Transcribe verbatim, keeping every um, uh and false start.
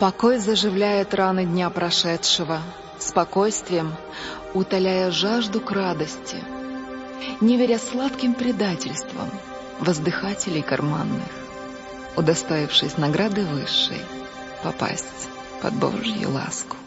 Покой заживляет раны дня прошедшего, спокойствием утоляя жажду к радости, не веря сладким предательствам воздыхателей карманных, удостоившись награды высшей, попасть под Божью ласку.